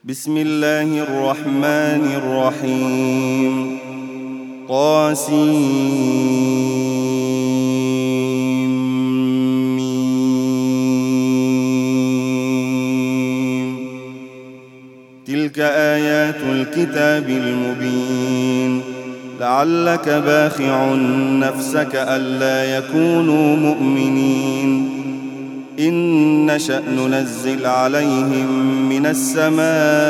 بسم الله الرحمن الرحيم تلك آيات الكتاب المبين لعلك باخع نفسك ألا يكونوا مؤمنين إن نشأ ننزل عليهم من السماء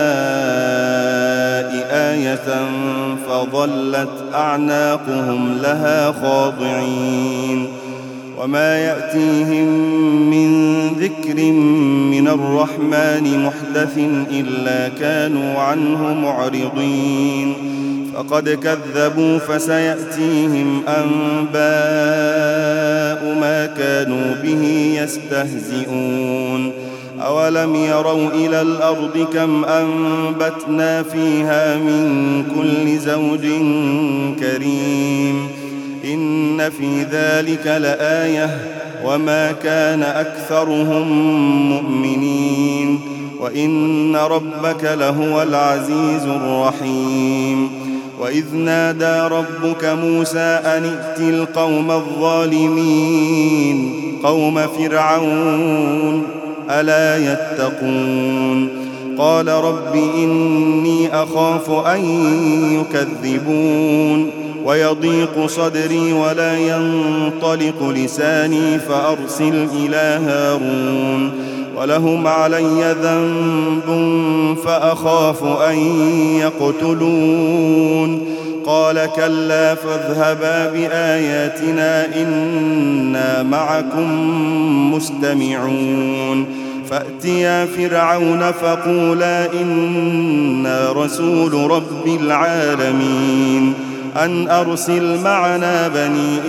آية فظلت أعناقهم لها خاضعين وما يأتيهم من ذكر من الرحمن محدث إلا كانوا عنه معرضين فقد كذبوا فسيأتيهم أنباء ما كانوا به يستهزئون أولم يروا إلى الأرض كم أنبتنا فيها من كل زوج كريم إن في ذلك لآية وما كان أكثرهم مؤمنين وإن ربك لهو العزيز الرحيم وإذ نادى ربك موسى أن ائت القوم الظالمين قوم فرعون ألا يتقون قال رب إني أخاف أن يكذبون ويضيق صدري ولا ينطلق لساني فأرسل إلى هارون ولهم علي ذنب فأخاف أن يقتلون قال كلا فاذهبا بآياتنا إنا معكم مستمعون فأتيا فرعون فقولا إنا رسول رب العالمين أن أرسل معنا بني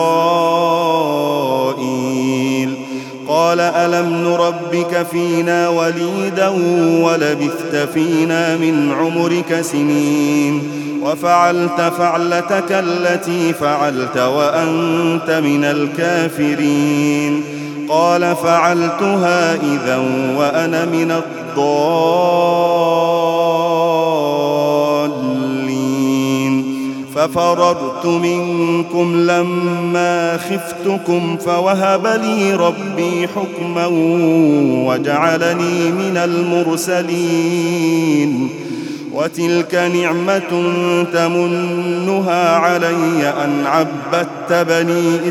إسرائيل قال ألم نربك فينا وليدا ولبثت فينا من عمرك سنين وفعلت فعلتك التي فعلت وأنت من الكافرين قال فعلتها إذا وأنا من الضالين ففررت منكم لما خفتكم فوهب لي ربي حكما وجعلني من المرسلين وتلك نعمة تمنها علي أن عبدت بني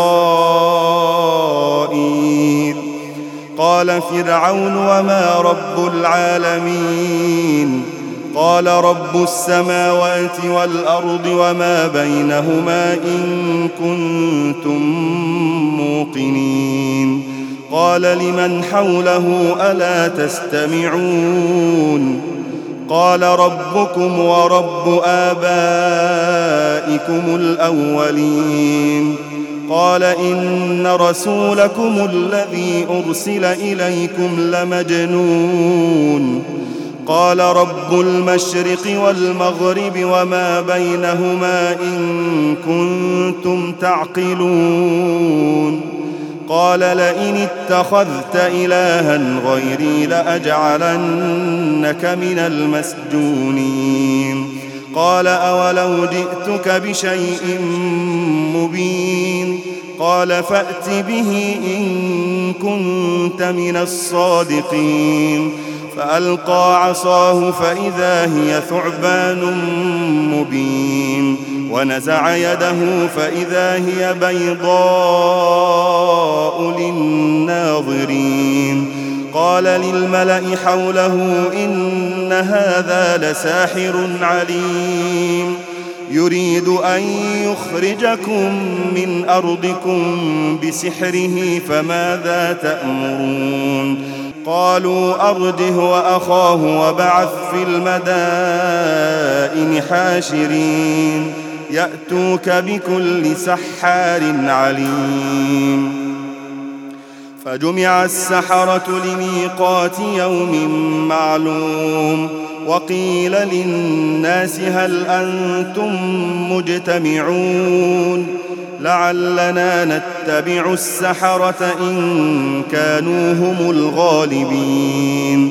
إسرائيل قال فرعون وما رب العالمين قال رب السماوات والأرض وما بينهما إن كنتم موقنين قال لمن حوله ألا تستمعون قال ربكم ورب آبائكم الأولين قال إن رسولكم الذي أرسل إليكم لمجنون قال رب المشرق والمغرب وما بينهما إن كنتم تعقلون قال لئن اتخذت إلها غيري لأجعلنك من المسجونين قال أولو جئتك بشيء مبين قال فأت به إن كنت من الصادقين فألقى عصاه فإذا هي ثعبان مبين ونزع يده فإذا هي بيضاء للناظرين قال للملأ حوله إن هذا لساحر عليم يريد أن يخرجكم من أرضكم بسحره فماذا تأمرون قالوا أرجه وأخاه وبعث في المدائن حاشرين يأتوك بكل سحار عليم فجمع السحرة لميقات يوم معلوم وقيل للناس هل أنتم مجتمعون لعلنا نتبع السحرة إن كانوا هم الغالبين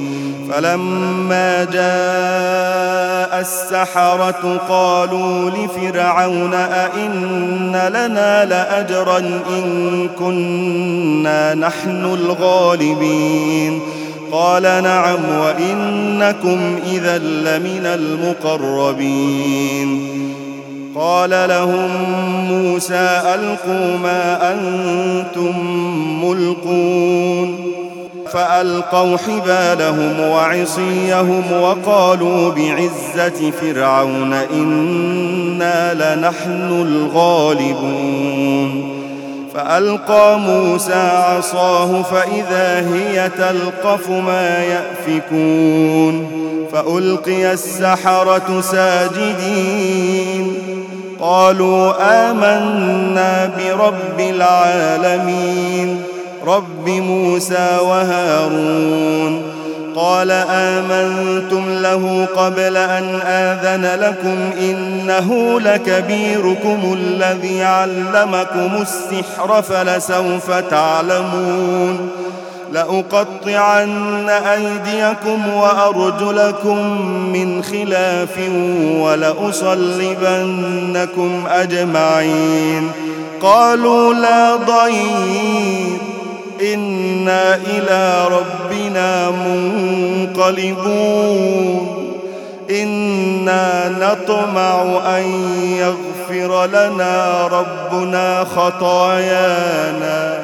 فلما جاء السحرة قالوا لفرعون أئن لنا لأجرا إن كنا نحن الغالبين قال نعم وإنكم إذا لمن المقربين قال لهم موسى ألقوا ما أنتم ملقون فألقوا حبالهم وعصيهم وقالوا بعزة فرعون إنا لنحن الغالبون فألقى موسى عصاه فإذا هي تلقف ما يأفكون فألقي السحرة ساجدين قالوا آمنا برب العالمين رب موسى وهارون قال آمنتم له قبل أن آذن لكم إنه لكبيركم الذي علمكم السحر فلسوف تعلمون لأقطعن أيديكم وأرجلكم من خلاف ولأصلبنكم أجمعين قالوا لا ضير إنا إلى ربنا منقلبون إنا نطمع أن يغفر لنا ربنا خطايانا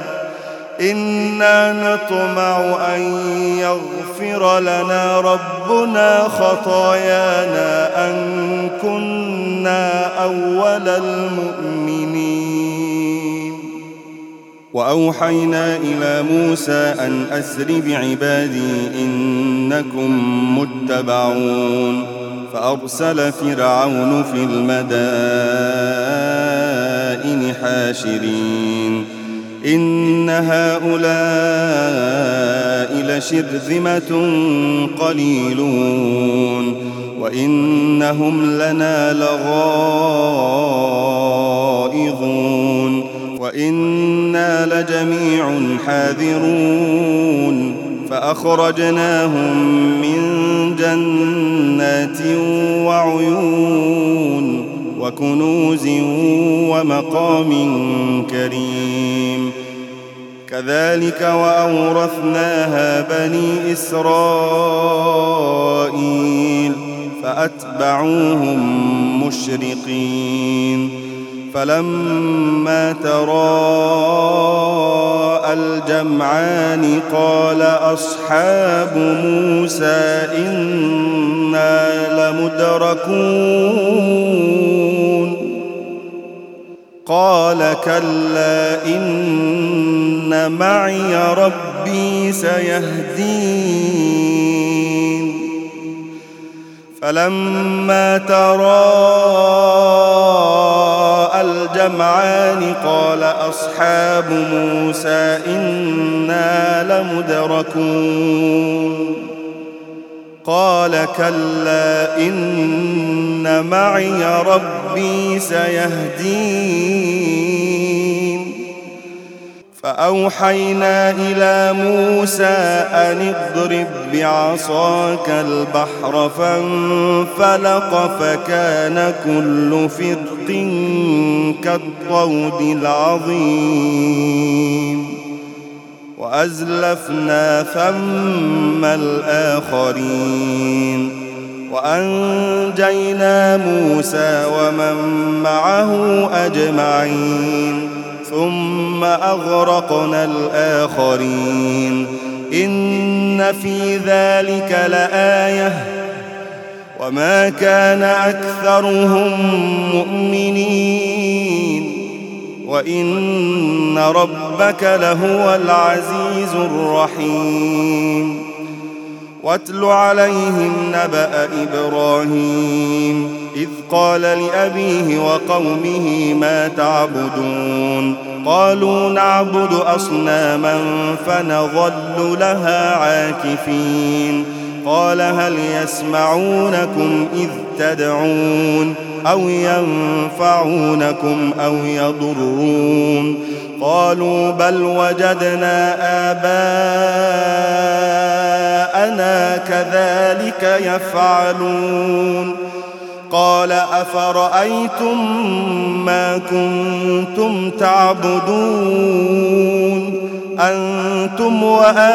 أن كنا أول المؤمنين وأوحينا إلى موسى أن أسر بعبادي إنكم متبعون فأرسل فرعون في المدائن حاشرين إن هؤلاء لشرذمة قليلون وإنهم لنا لغائظون وإنا لجميع حاذرون فأخرجناهم من جنات وعيون وكنوز ومقام كريم كذلك وأورثناها بني إسرائيل فأتبعوهم مشرقين فلما تراءى الجمعان قال أصحاب موسى إنا لمدركون قال كلا إن معي ربي سيهدين فلما تراءى الجمعان قال أصحاب موسى إنا لمدركون قال كلا إن معي ربي سيهدين فأوحينا إلى موسى أن اضرب بعصاك البحر فانفلق فكان كل فرق كالطود العظيم وأزلفنا ثم الآخرين وأنجينا موسى ومن معه أجمعين ثم أغرقنا الآخرين إن في ذلك لآية وما كان أكثرهم مؤمنين وإن ربك لهو العزيز الرحيم واتل عليهم نبأ إبراهيم إذ قال لأبيه وقومه ما تعبدون قالوا نعبد أصناما فنظل لها عاكفين قال هل يسمعونكم إذ تدعون أو ينفعونكم أو يضرون قالوا بل وجدنا آباءنا آباءنا كذلك يفعلون قال أفرأيتم ما كنتم تعبدون أنتم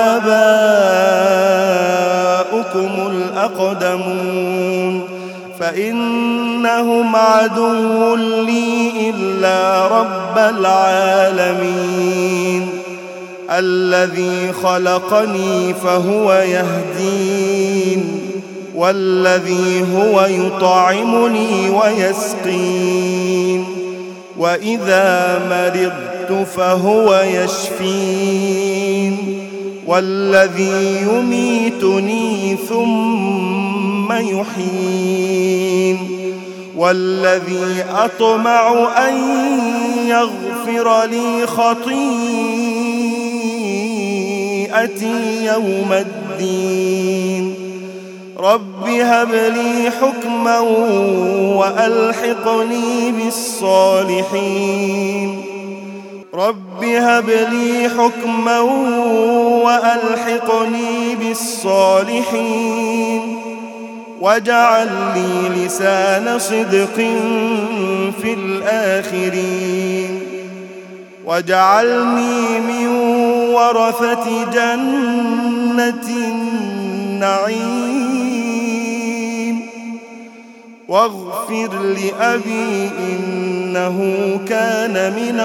وآباؤكم الأقدمون فإنهم عدو لي إلا رب العالمين الذي خلقني فهو يهدين والذي هو يطعمني ويسقين وإذا مرضت فهو يشفين والذي يميتني ثم يحيين والذي أطمع أن يغفر لي خطيئتي يوم الدين رب هب لي حكما وألحقني بالصالحين رب هب لي حكما وألحقني بالصالحين واجعل لي لسان صدق في الآخرين واجعلني من ورثة جنة النعيم واغفر لأبي إنه كان من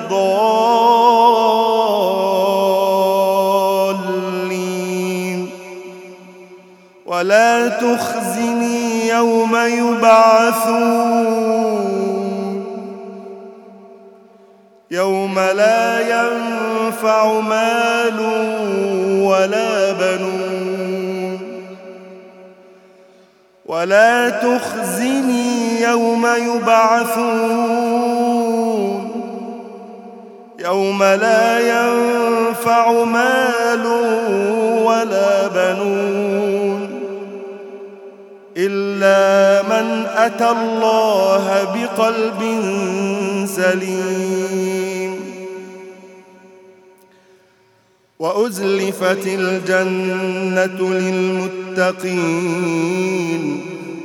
الضالين ولا تخزني يوم يبعثون يوم لا ينفع مال ولا بنون ولا تخزني يوم يبعثون يوم لا ينفع مال ولا بنون إلا من أتى الله بقلب سليم وأزلفت الجنة للمتقين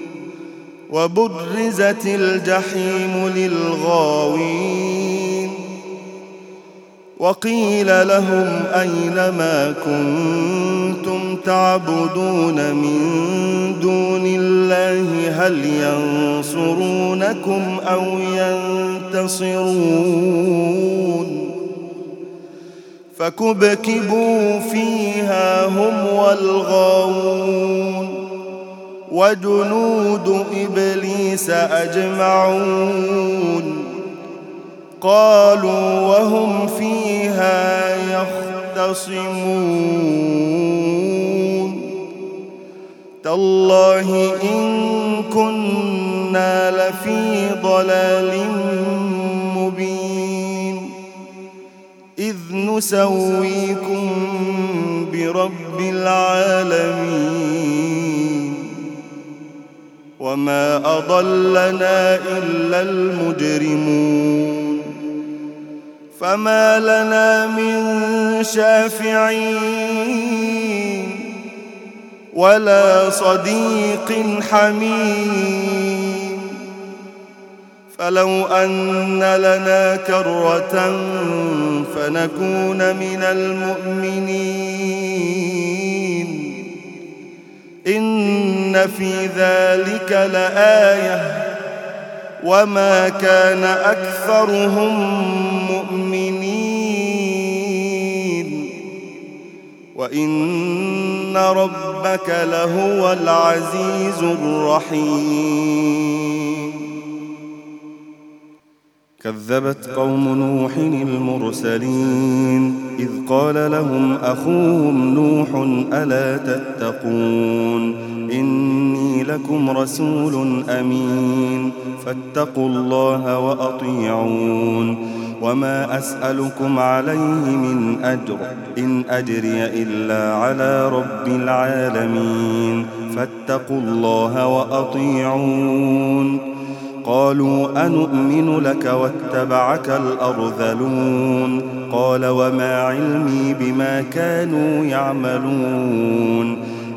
وبرزت الجحيم للغاوين وقيل لهم أين ما كنتم تعبدون من دون الله هل ينصرونكم أو ينتصرون فكبكبوا فيها هم والغاوون وجنود إبليس أجمعون قالوا وهم فيها يختصمون تالله إن كنا لفي ضلال مبين إذ نسويكم برب العالمين وما أضلنا إلا المجرمون فما لنا من شافعين ولا صديق حميم فلو أن لنا كرة فنكون من المؤمنين إن في ذلك لآية وما كان أكثرهم مؤمنين وإن ربك لهو العزيز الرحيم كذبت قوم نوح المرسلين إذ قال لهم أخوهم نوح ألا تتقون إني لكم رسول أمين فاتقوا الله وأطيعون وما أسألكم عليه من أجر إن أجري إلا على رب العالمين فاتقوا الله وأطيعون قالوا أنؤمن لك واتبعك الأرذلون قال وما علمي بما كانوا يعملون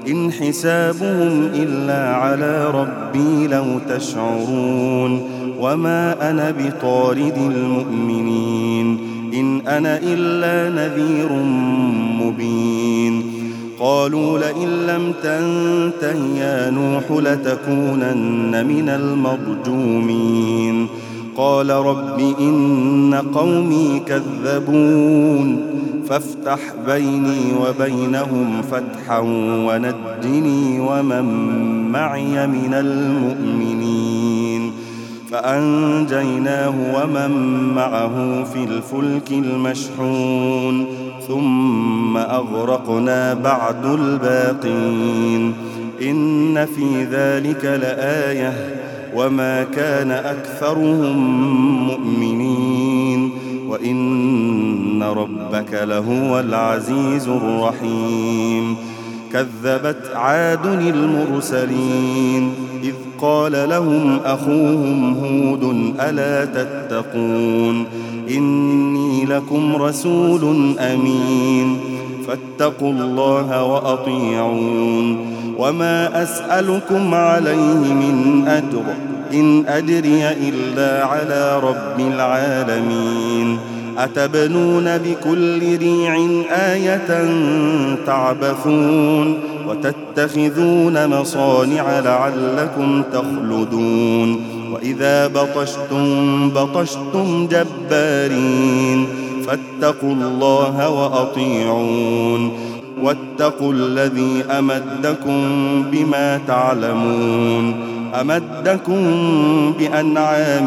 إن حسابهم إلا على ربي لو تشعرون وما أنا بطارد المؤمنين إن أنا إلا نذير مبين قالوا لئن لم تنته يا نوح لتكونن من المرجومين قال رب إن قومي كذبون فافتح بيني وبينهم فتحا ونجني ومن معي من المؤمنين فأنجيناه ومن معه في الفلك المشحون ثم أغرقنا بعد الباقين إن في ذلك لآية وما كان أكثرهم مؤمنين وإن ربك لهو العزيز الرحيم كذبت عاد المرسلين إذ قال لهم أخوهم هود ألا تتقون إني لكم رسول أمين فاتقوا الله وأطيعون وما أسألكم عليه من أجر إن أجري إلا على رب العالمين أتبنون بكل ريع آية تعبثون وتتخذون مصانع لعلكم تخلدون وإذا بطشتم جبارين فاتقوا الله وأطيعون واتقوا الذي أمدكم بما تعلمون أمدكم بأنعام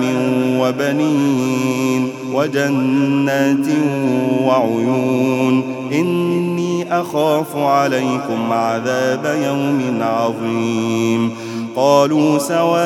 وبنين وجنات وعيون إني أخاف عليكم عذاب يوم عظيم قالوا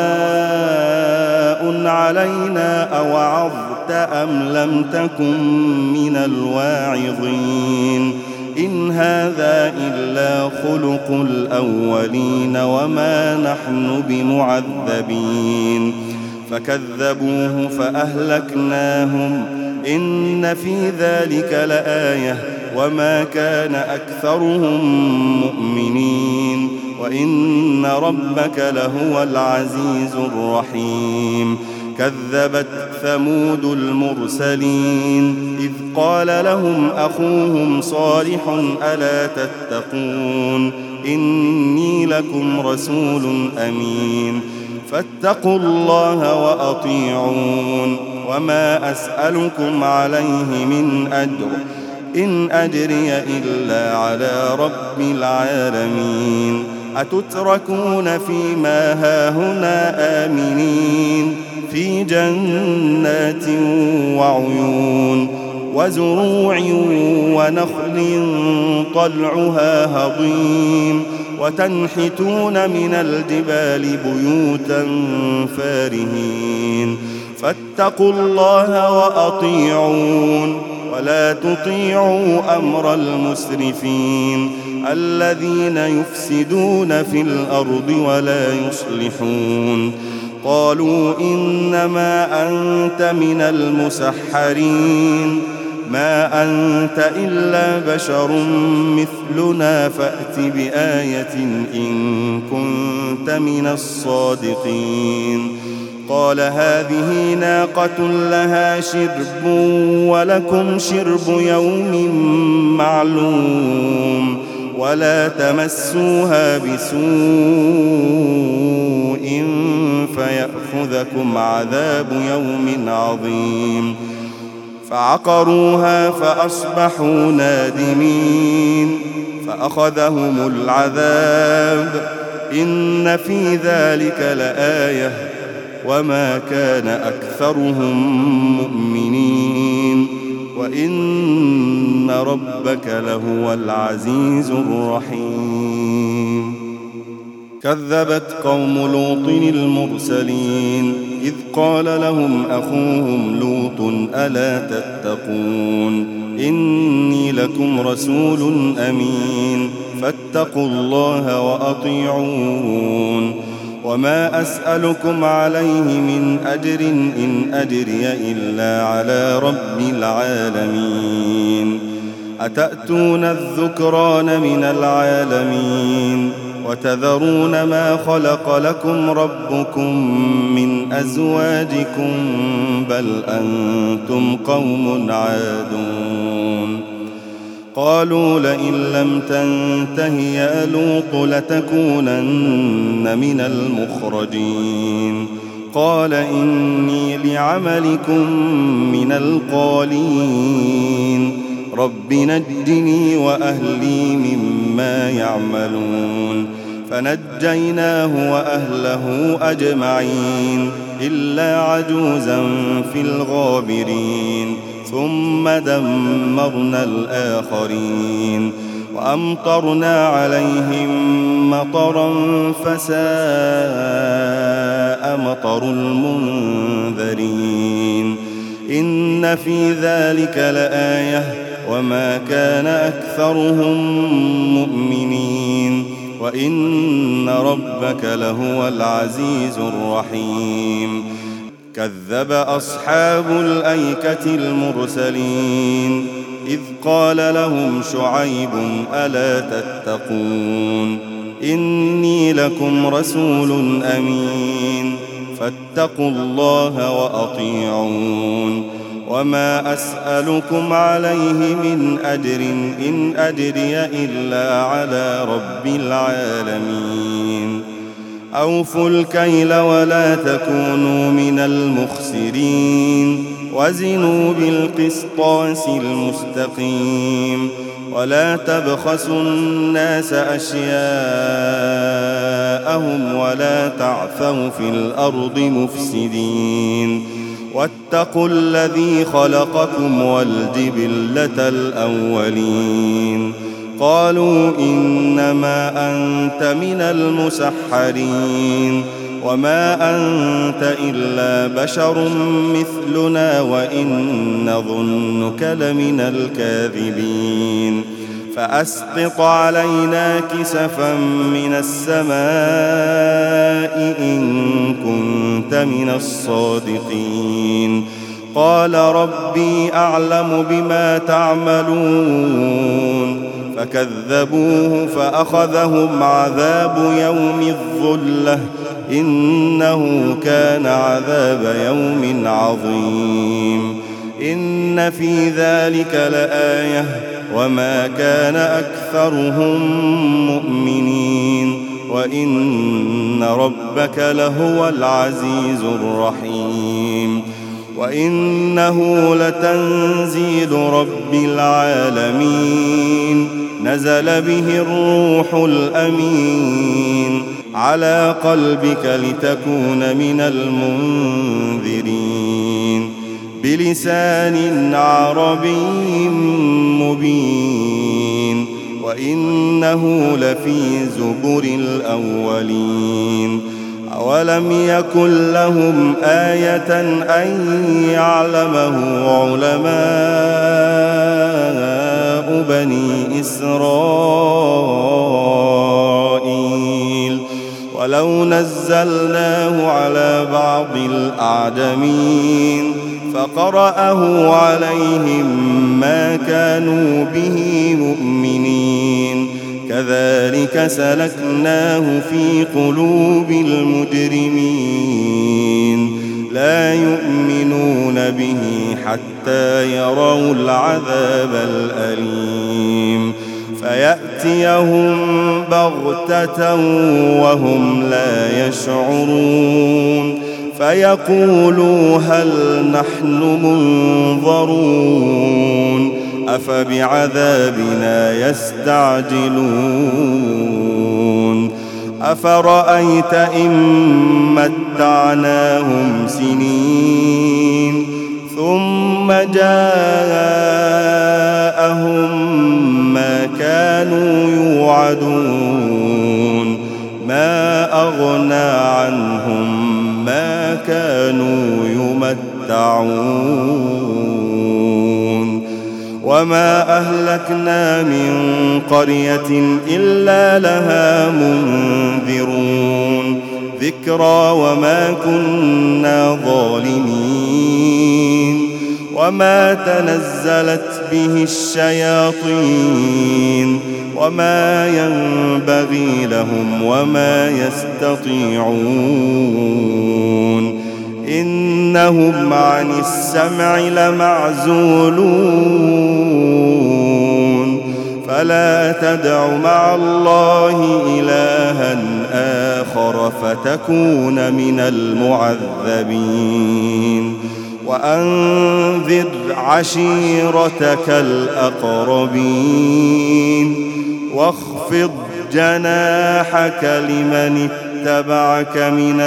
سواء علينا أوعظت أم لم تكن من الواعظين إن هذا إلا خلق الأولين وما نحن بمعذبين فكذبوه فأهلكناهم إن في ذلك لآية وما كان أكثرهم مؤمنين وإن ربك لهو العزيز الرحيم كذبت ثمود المرسلين إذ قال لهم أخوهم صالح ألا تتقون إني لكم رسول أمين فاتقوا الله وأطيعون وما أسألكم عليه من أجر إن أجري إلا على رب العالمين أتتركون فيما هاهنا آمنين في جنات وعيون وزروع ونخل طلعها هضيم وتنحتون من الجبال بيوتا فارهين فاتقوا الله وأطيعون ولا تطيعوا أمر المسرفين الذين يفسدون في الأرض ولا يصلحون قالوا إنما أنت من المسحرين ما أنت إلا بشر مثلنا فأت بآية إن كنت من الصادقين قال هذه ناقة لها شرب ولكم شرب يوم معلوم ولا تمسوها بسوء فيأخذكم عذاب يوم عظيم فعقروها فأصبحوا نادمين فأخذهم العذاب إن في ذلك لآية وما كان أكثرهم مؤمنين وإن ربك لهو العزيز الرحيم كذبت قوم لوط المرسلين إذ قال لهم أخوهم لوط ألا تتقون إني لكم رسول أمين فاتقوا الله وأطيعون وما أسألكم عليه من أجر إن أجري إلا على رب العالمين أتأتون الذكران من العالمين وتذرون ما خلق لكم ربكم من أزواجكم بل أنتم قوم عادون قالوا لئن لم تنته يا لوط لتكونن من المخرجين قال إني لعملكم من القالين رب نجني وأهلي مما يعملون فنجيناه وأهله أجمعين إلا عجوزا في الغابرين ثم دمرنا الآخرين وأمطرنا عليهم مطرا فساء مطر المنذرين إن في ذلك لآية وما كان أكثرهم مؤمنين وإن ربك لهو العزيز الرحيم كذب أصحاب الأيكة المرسلين إذ قال لهم شعيب ألا تتقون إني لكم رسول أمين فاتقوا الله وأطيعون وما أسألكم عليه من أجر إن أجري إلا على رب العالمين أوفوا الكيل ولا تكونوا من المخسرين وزنوا بالقسطاس المستقيم ولا تبخسوا الناس أشياءهم ولا تعثوا في الأرض مفسدين واتقوا الذي خلقكم والجبلة الأولين قالوا إنما أنت من المسحرين وما أنت إلا بشر مثلنا وإن نظنك لمن الكاذبين فأسقط علينا كسفا من السماء إن كنت من الصادقين قال ربي أعلم بما تعملون فكذبوه فأخذهم عذاب يوم الظلة إنه كان عذاب يوم عظيم إن في ذلك لآية وما كان أكثرهم مؤمنين وإن ربك لهو العزيز الرحيم وإنه لتنزيل رب العالمين نزل به الروح الأمين على قلبك لتكون من المنذرين بلسان عربي مبين وإنه لفي زبر الأولين أولم يكن لهم آية أن يعلمه علماء بني إسرائيل ولو نزلناه على بعض الأعجمين فقرأه عليهم ما كانوا به مؤمنين كذلك سلكناه في قلوب المجرمين لا يؤمنون به حتى يروا العذاب الأليم فيأتيهم بغتة وهم لا يشعرون فيقولوا هل نحن منظرون أفبعذابنا يستعجلون أفرأيت إن متعناهم سنين ثم جاءهم ما كانوا يوعدون ما أغنى عنهم ما كانوا يمتعون وما أهلكنا من قرية إلا لها منذرون ذكرى وما كنا ظالمين وما تنزلت به الشياطين وما ينبغي لهم وما يستطيعون إنهم عن السمع لمعزولون فلا تدع مع الله إلها آخر فتكون من المعذبين وأنذر عشيرتك الأقربين واخفض جناحك لمن اتبعك من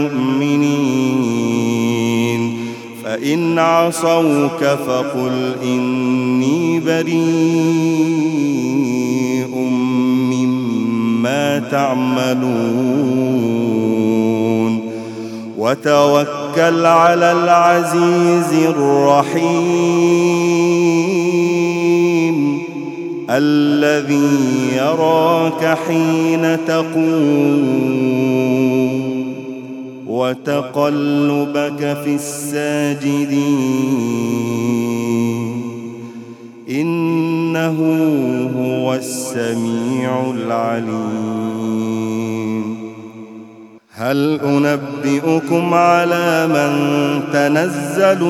المؤمنين فإن عصوك فقل إني بريء مما تعملون وتوكل على العزيز الرحيم الذي يراك حين تقوم وتقلبك في الساجدين إنه هو السميع العليم هل أنبئكم على من تنزل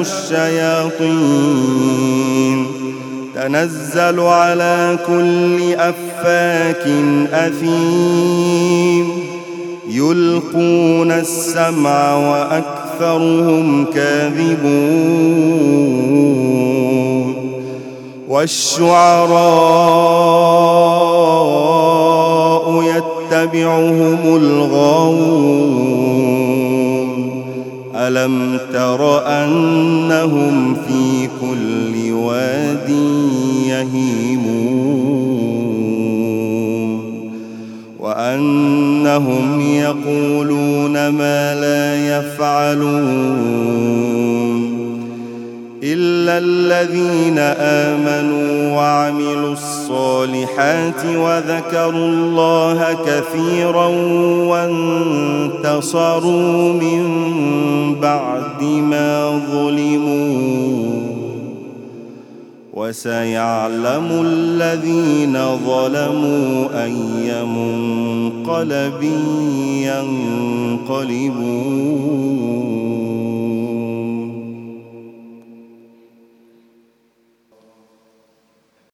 الشياطين تنزل على كل أفاك أثيم يلقون السمع وأكثرهم كاذبون والشعراء يتبعهم الغاوون ألم تر أنهم في كل واد يهيمون وأنهم يقولون ما لا يفعلون إلا الذين آمنوا وعملوا الصالحات وذكروا الله كثيرا وانتصروا من بعد ما ظلموا وسيعلم الذين ظلموا أي منقلب ينقلبون